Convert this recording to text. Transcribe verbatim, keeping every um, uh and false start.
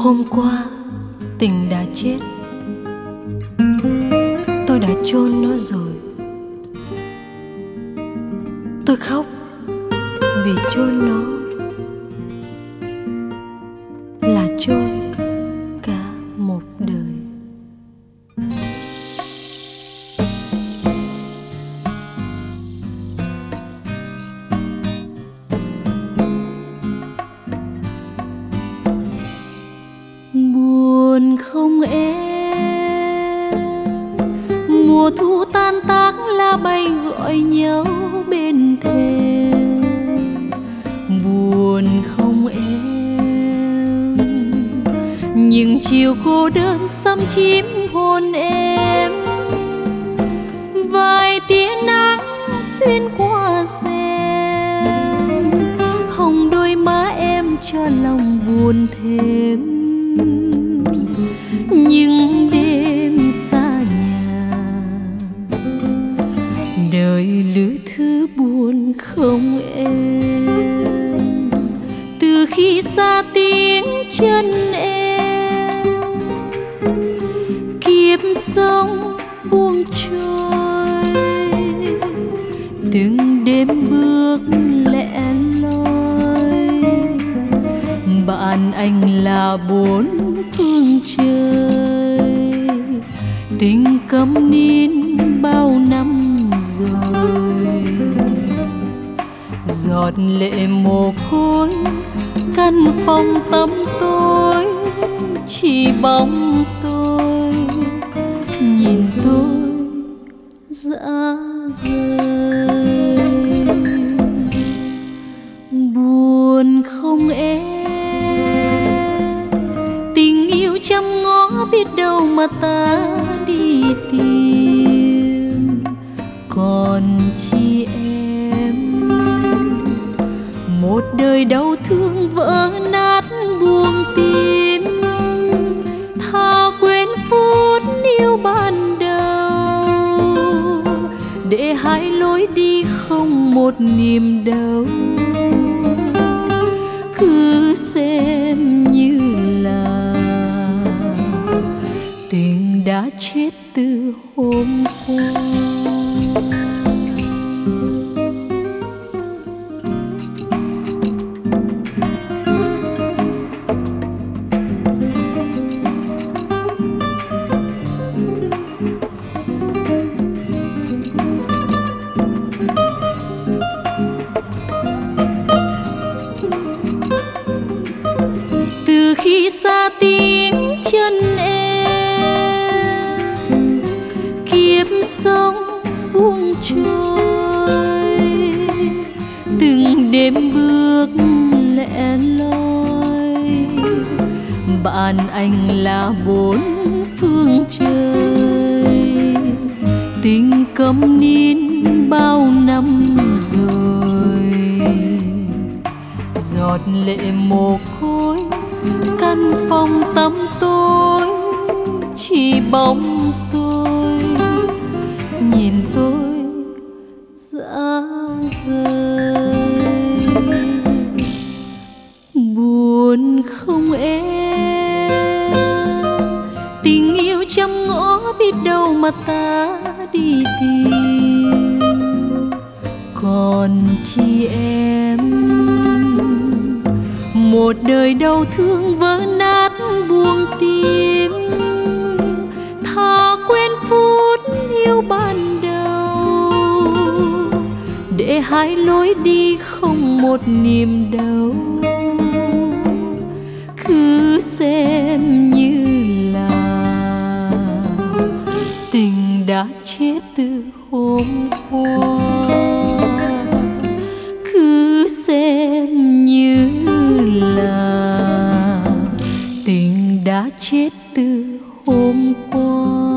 hôm qua tình đã chết, tôi đã chôn nó rồi. Tôi khóc vì chôn nó là chôn cả một đời. Buồn không em, mùa thu tan tác lá bay gọi nhau bên thềm. Buồn không em, những chiều cô đơn xăm chìm hồn em. Vài tia nắng xuyên qua rèm, hồng đôi má em cho lòng buồn thêm. Những đêm xa nhà, đời lữ thứ buồn không em. Từ khi xa tiếng chân em, kiếp sống buông trôi. Từng đêm bước lẻ loi, bạn anh là bốn phương trời. Tình câm nín bao năm rồi, giọt lệ mồ côi căn phòng tăm tối. Chỉ bóng tôi nhìn tôi dã rời. Buồn không em, tình yêu trăm ngõ biết đâu mà ta đi tìm. Còn chi em, một đời đau thương vỡ nát buông tim. Thà quên phút yêu ban đầu, để hai lối đi không một niềm đau. Cứ xem như là tình đã chết từ hôm qua. Từ khi xa tiếng chân em, kiếp sống buông trôi. Từng đêm bước lẻ loi, bạn anh là bốn phương trời. Tình câm nín bao năm rồi, giọt lệ mồ côi căn phòng tăm tối. Chỉ bóng tôi nhìn tôi dã rời. Buồn không em, tình yêu trăm ngõ biết đâu mà ta đi tìm. Còn chi em, một đời đau thương vỡ nát buông tim. Thà quên phút yêu ban đầu, để hai lối đi không một niềm đau. Cứ xem như là tình đã chết từ hôm qua. Cứ xem như là tình đã chết từ hôm qua.